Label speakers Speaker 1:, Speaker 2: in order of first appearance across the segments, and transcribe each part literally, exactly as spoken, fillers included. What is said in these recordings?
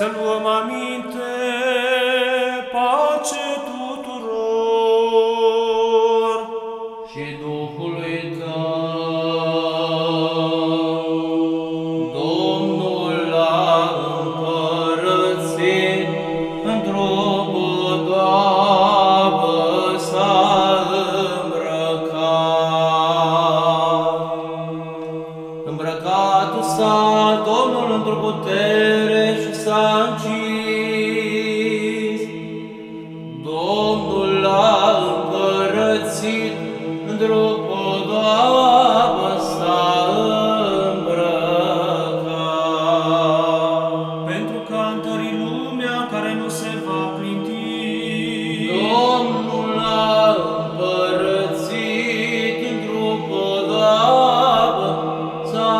Speaker 1: să luăm aminte, pace tuturor.
Speaker 2: Și Duhului tău, Domnul l-a împărățit, într-o podoabă s-a îmbrăcat. Îmbrăcatul s-a Domnul într-o putere și s-a încins. Domnul l-a împărățit, într-o podoabă s-a îmbrăcat.
Speaker 1: Pentru că a întărit lumea care nu se va clinti.
Speaker 2: Domnul l-a împărățit, într-o podoabă s-a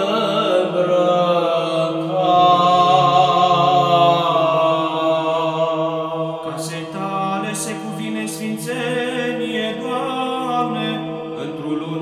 Speaker 2: îmbrăcat.
Speaker 1: Casei tale se cuvine sfințenie, Doamne, într-o lume